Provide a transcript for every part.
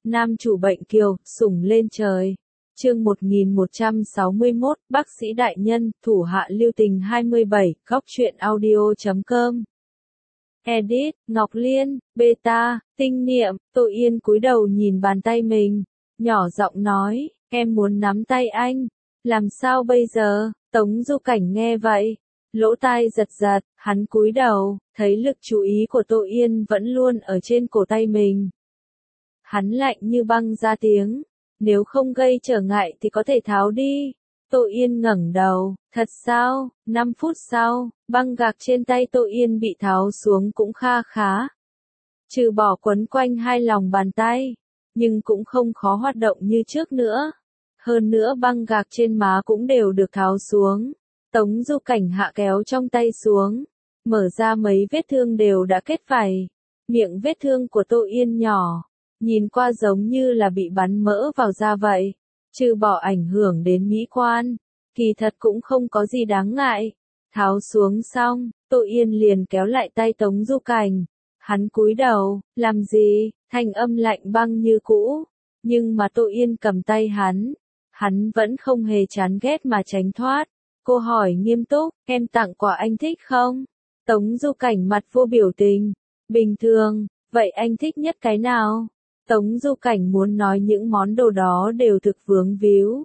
Nam chủ bệnh kiều, sủng lên trời. Chương 1161, bác sĩ đại nhân, thủ hạ lưu tình 27, góc truyện audio.com. Edit, Ngọc Liên, Beta, Tinh Niệm, Tô Yên cúi đầu nhìn bàn tay mình, nhỏ giọng nói, em muốn nắm tay anh. Làm sao bây giờ? Tống Du Cảnh nghe vậy, lỗ tai giật giật, hắn cúi đầu, thấy lực chú ý của Tô Yên vẫn luôn ở trên cổ tay mình. Hắn lạnh như băng ra tiếng, nếu không gây trở ngại thì có thể tháo đi. Tô Yên ngẩng đầu, thật sao? 5 phút sau, băng gạc trên tay Tô Yên bị tháo xuống cũng kha khá. Trừ bỏ quấn quanh hai lòng bàn tay, nhưng cũng không khó hoạt động như trước nữa. Hơn nữa băng gạc trên má cũng đều được tháo xuống. Tống Du Cảnh hạ kéo trong tay xuống, mở ra mấy vết thương đều đã kết vảy. Miệng vết thương của Tô Yên nhỏ, nhìn qua giống như là bị bắn mỡ vào da vậy. Trừ bỏ ảnh hưởng đến mỹ quan, kỳ thật cũng không có gì đáng ngại. Tháo xuống xong, Tô Yên liền kéo lại tay Tống Du Cảnh. Hắn cúi đầu, làm gì? Thanh âm lạnh băng như cũ. Nhưng mà Tô Yên cầm tay hắn vẫn không hề chán ghét mà tránh thoát. Cô hỏi nghiêm túc, em tặng quà anh thích không? Tống Du Cảnh mặt vô biểu tình. Bình thường, vậy anh thích nhất cái nào? Tống Du Cảnh muốn nói những món đồ đó đều thực vướng víu.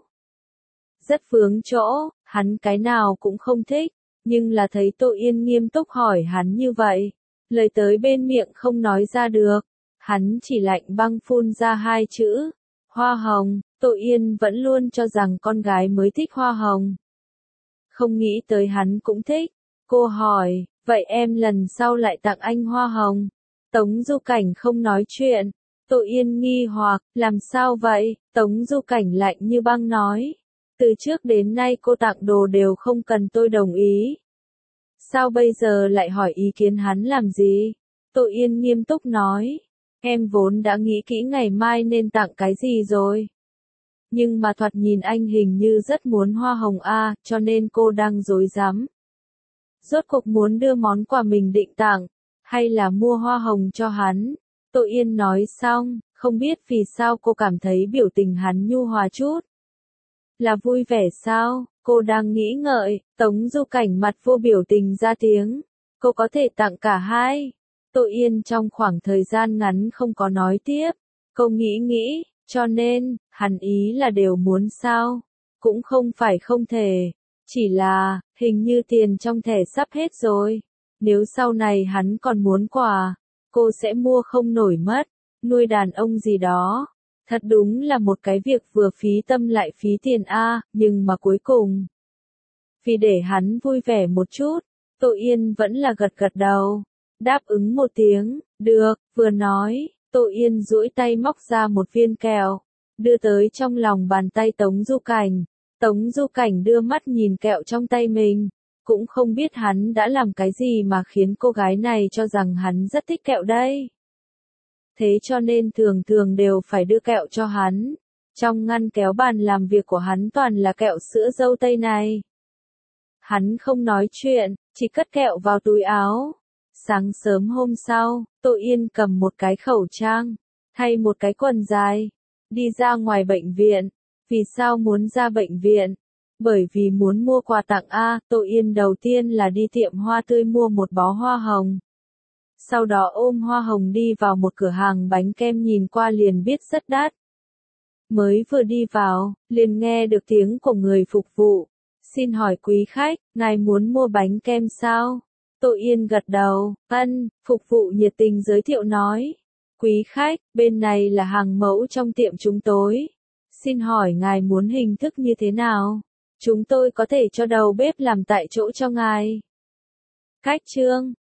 Rất vướng chỗ, hắn cái nào cũng không thích, nhưng là thấy Tô Yên nghiêm túc hỏi hắn như vậy. Lời tới bên miệng không nói ra được, hắn chỉ lạnh băng phun ra hai chữ, hoa hồng. Tô Yên vẫn luôn cho rằng con gái mới thích hoa hồng. Không nghĩ tới hắn cũng thích. Cô hỏi, vậy em lần sau lại tặng anh hoa hồng? Tống Du Cảnh không nói chuyện. Tô Yên nghi hoặc, làm sao vậy? Tống Du Cảnh lạnh như băng nói. Từ trước đến nay cô tặng đồ đều không cần tôi đồng ý. Sao bây giờ lại hỏi ý kiến hắn làm gì? Tô Yên nghiêm túc nói. Em vốn đã nghĩ kỹ ngày mai nên tặng cái gì rồi. Nhưng mà thoạt nhìn anh hình như rất muốn hoa hồng a, cho nên cô đang rối rắm. Rốt cuộc muốn đưa món quà mình định tặng, hay là mua hoa hồng cho hắn? Tô Yên nói xong, không biết vì sao cô cảm thấy biểu tình hắn nhu hòa chút. Là vui vẻ sao? Cô đang nghĩ ngợi, Tống Du Cảnh mặt vô biểu tình ra tiếng. Cô có thể tặng cả hai. Tô Yên trong khoảng thời gian ngắn không có nói tiếp. Cô nghĩ, cho nên, hắn ý là đều muốn sao? Cũng không phải không thể. Chỉ là, hình như tiền trong thẻ sắp hết rồi. Nếu sau này hắn còn muốn quà, cô sẽ mua không nổi mất. Nuôi đàn ông gì đó. Thật đúng là một cái việc vừa phí tâm lại phí tiền a, nhưng mà cuối cùng, vì để hắn vui vẻ một chút, Tô Yên vẫn là gật gật đầu, đáp ứng một tiếng, được, vừa nói, Tô Yên duỗi tay móc ra một viên kẹo, đưa tới trong lòng bàn tay Tống Du Cảnh. Tống Du Cảnh đưa mắt nhìn kẹo trong tay mình, cũng không biết hắn đã làm cái gì mà khiến cô gái này cho rằng hắn rất thích kẹo đây. Thế cho nên thường thường đều phải đưa kẹo cho hắn. Trong ngăn kéo bàn làm việc của hắn toàn là kẹo sữa dâu tây này. Hắn không nói chuyện, chỉ cất kẹo vào túi áo. Sáng sớm hôm sau, Tô Yên cầm một cái khẩu trang, thay một cái quần dài, đi ra ngoài bệnh viện. Vì sao muốn ra bệnh viện? Bởi vì muốn mua quà tặng a. Tô Yên đầu tiên là đi tiệm hoa tươi mua một bó hoa hồng. Sau đó ôm hoa hồng đi vào một cửa hàng bánh kem nhìn qua liền biết rất đắt. Mới vừa đi vào, liền nghe được tiếng của người phục vụ. Xin hỏi quý khách, ngài muốn mua bánh kem sao? Tô Yên gật đầu, phục vụ nhiệt tình giới thiệu nói. Quý khách, bên này là hàng mẫu trong tiệm chúng tôi. Xin hỏi ngài muốn hình thức như thế nào? Chúng tôi có thể cho đầu bếp làm tại chỗ cho ngài. Khách trương,